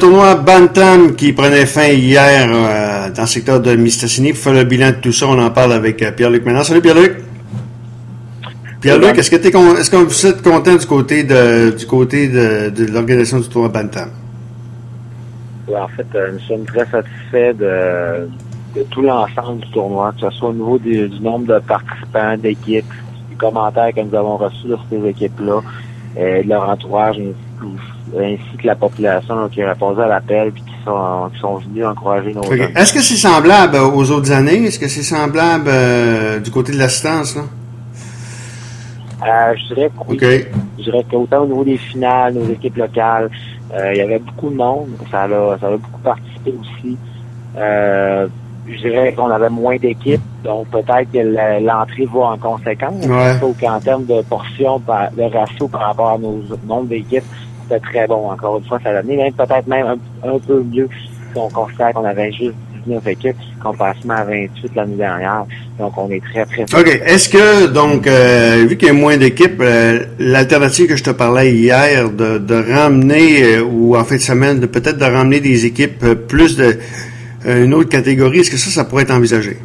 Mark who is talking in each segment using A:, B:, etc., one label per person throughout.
A: Tournoi Bantam qui prenait fin hier dans le secteur de Mistassini. Pour faire le bilan de tout ça, on en parle avec Pierre-Luc maintenant. Salut Pierre-Luc. Pierre-Luc, est-ce que vous êtes content du côté de l'organisation du tournoi Bantam?
B: Oui, en fait, nous sommes très satisfaits de tout l'ensemble du tournoi, que ce soit au niveau du nombre de participants, d'équipes, des commentaires que nous avons reçus de ces équipes-là, de leur entourage, ainsi que la population là, qui a répondu à l'appel et qui sont venus encourager nos jeunes.
A: Est-ce que c'est semblable aux autres années? Est-ce que c'est semblable du côté de l'assistance, là?
B: Je dirais que oui.
A: Okay.
B: Je dirais qu'autant au niveau des finales, nos équipes locales, il y avait beaucoup de monde. Ça a beaucoup participé aussi. Je dirais qu'on avait moins d'équipes, donc peut-être que l'entrée va en conséquence.
A: Ouais.
B: Sauf qu'en termes de portion, de ratio par rapport à nos nombres d'équipes, c'était très bon. Encore une fois, ça a donné peut-être même un peu mieux si on considère qu'on avait juste 19 équipes, comparativement à 28 l'année dernière. Donc, on est très, très...
A: OK. Est-ce que, donc, vu qu'il y a moins d'équipes, l'alternative que je te parlais hier, de ramener, ou en fin de semaine, peut-être de ramener des équipes plus de une autre catégorie, est-ce que ça pourrait être envisagé?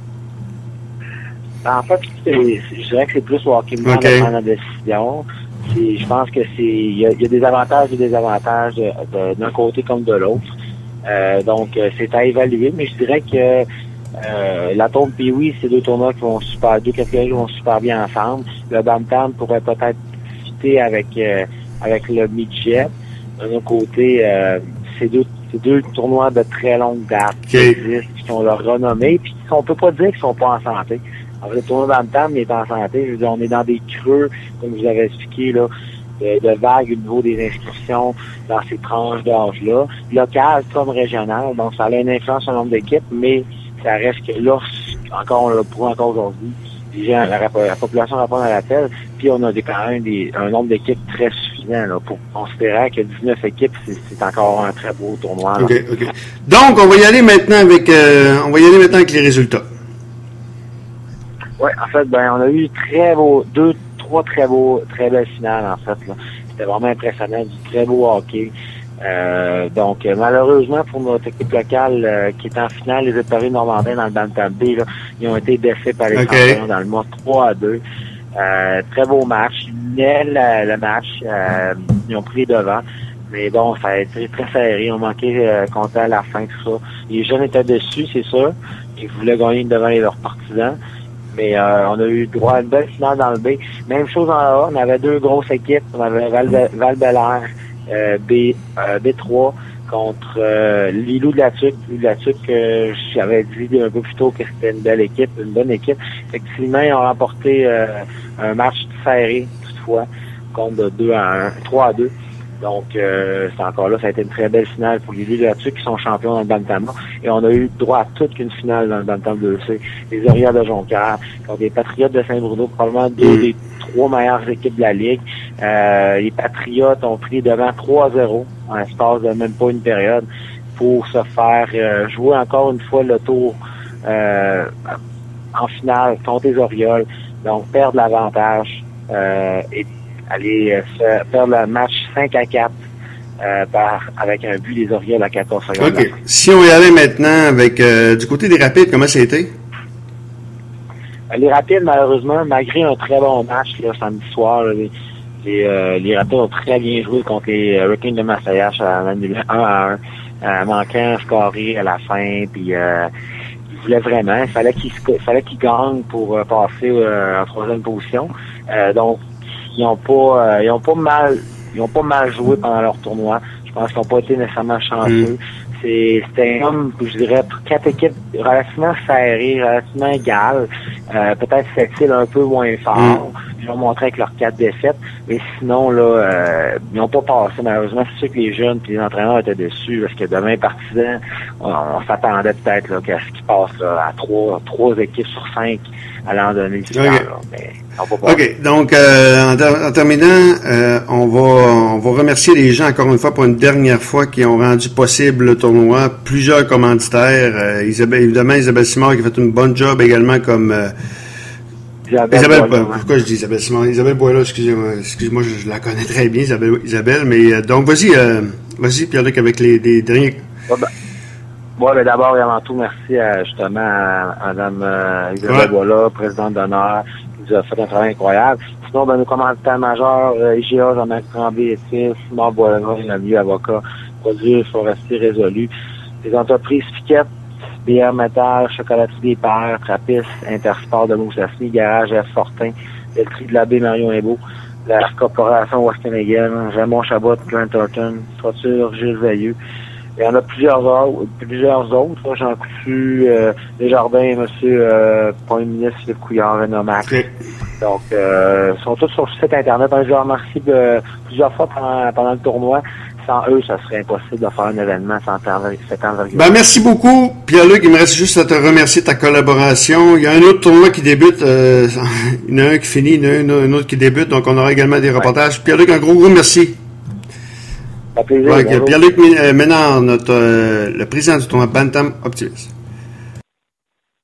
B: En fait, je dirais que c'est plus au hockey de prendre la décision. Je pense que il y a des avantages et des désavantages d'un côté comme de l'autre. Donc, c'est à évaluer, mais je dirais que la tombe puis oui, c'est deux tournois deux catégories qui vont super bien ensemble. Le Bantam pourrait peut-être fitter avec le midget. D'un autre côté, c'est deux tournois de très longue date qui existent, qui ont leur renommée, puis on peut pas dire qu'ils sont pas en santé. Alors, le tournoi Bantam est en santé. Je veux dire, on est dans des creux, comme je vous avais expliqué, là, de vagues au niveau des inscriptions dans ces tranches d'âge-là. Local comme régional, donc ça a une influence sur le nombre d'équipes, mais ça reste que là, on le prouve encore aujourd'hui, les gens, la population répond à l'appel, puis on a quand même un nombre d'équipes très suffisant là, pour considérer que 19 équipes, c'est encore un très beau tournoi.
A: OK. Donc, on va y aller maintenant avec les résultats.
B: Oui, en fait, on a eu trois très belles finales, en fait, là. C'était vraiment impressionnant, du très beau hockey. Donc, malheureusement, pour notre équipe locale qui est en finale, les Éperviers Normandins dans le Bantam B, là, ils ont été défaits par les champions dans le mois 3-2. Très beau match. Ils menaient le match. Ils ont pris les devants. Mais bon, ça a été très serré. Ils ont manqué compter à la fin, tout ça. Les jeunes étaient dessus, c'est sûr. Ils voulaient gagner devant leurs partisans. Mais on a eu droit à une belle finale dans le B. Même chose en A. On avait deux grosses équipes. On avait Val-Bélair B3 contre Lilou de la Tuque. Lilou de la Tuque, j'avais dit un peu plus tôt que c'était une belle équipe, une bonne équipe. Effectivement, ils ont remporté un match serré, toutefois, contre 3-2. Donc, c'est encore là, ça a été une très belle finale pour les Lilou de la Tuque qui sont champions dans le Bantam. Et on a eu droit à toute qu'une finale dans le Bantam 2C. Les Orioles de Jonquière contre les Patriotes de Saint-Bruno, probablement deux des trois meilleures équipes de la Ligue. Les Patriotes ont pris devant 3-0 en l'espace de même pas une période pour se faire jouer encore une fois le tour en finale contre les Orioles. Donc, perdre l'avantage et aller perdre le match 5-4 avec un but des Orioles à 14 secondes.
A: OK. Si on y allait maintenant avec du côté des Rapides, comment ça a été?
B: Les Rapides, malheureusement, malgré un très bon match là, samedi soir, là, les Rapides ont très bien joué contre les Hurricanes de Massayache à 1-1, manquant un scoré à la fin, puis ils voulaient vraiment, il fallait qu'ils gagnent pour passer en troisième position. Donc, ils ont pas mal joué pendant leur tournoi. Je pense qu'ils n'ont pas été nécessairement chanceux. C'était je dirais, quatre équipes relativement serrées, relativement égales. Peut-être fait-il un peu moins fort. Ils ont montré avec leurs 4 défaites. Mais sinon, là, ils n'ont pas passé, malheureusement. C'est sûr que les jeunes et les entraîneurs étaient dessus. Parce que demain, partisans, on s'attendait peut-être là, qu'à ce qui passe là, à trois équipes sur 5 à l'an donné. Mais
A: OK. Donc, en terminant, on va remercier les gens encore une fois pour une dernière fois qui ont rendu possible le tournoi. Plusieurs commanditaires. Évidemment, Isabelle Simard qui a fait une bonne job également comme Isabelle pourquoi je dis Isabelle Simon? Isabelle Boileau, excusez-moi, je la connais très bien, Isabelle, mais donc vas-y, Pierre-Luc, avec les derniers.
B: Ben d'abord et avant tout, merci justement à Mme Isabelle Boileau, présidente d'honneur, qui nous a fait un travail incroyable. Sinon, nos commanditaires majeurs, IGA, Jean-Marc Tremblay et fils, Simon Boileau, l'ami avocat, produits forestiers résolus. Les entreprises Fiquette, BR Métal, Chocolaterie des Pères, Trappiste, Intersport de Moussassini, Garage F. Fortin, Pelleterie de l'abbé Marion Hébeau, la Corporation Waskenagan, Raymond Chabot, Grant Thornton, Toiture Gilles Veilleux. Il y en a plusieurs autres. Jean Coutu, Desjardins, M. Premier ministre Philippe Couillard, Renomax. Okay. Donc, ils sont tous sur le site Internet. Je les remercie plusieurs fois pendant le tournoi. Sans eux, ça serait impossible de faire un événement sans cet envergure.
A: Merci beaucoup, Pierre-Luc. Il me reste juste à te remercier de ta collaboration. Il y a un autre tournoi qui débute. Il y en a un qui finit, il y en a un autre qui débute. Donc, on aura également des reportages. Pierre-Luc, un gros merci.
B: Plaisir,
A: Pierre-Luc Ménard, le président du tournoi Bantam Optimist.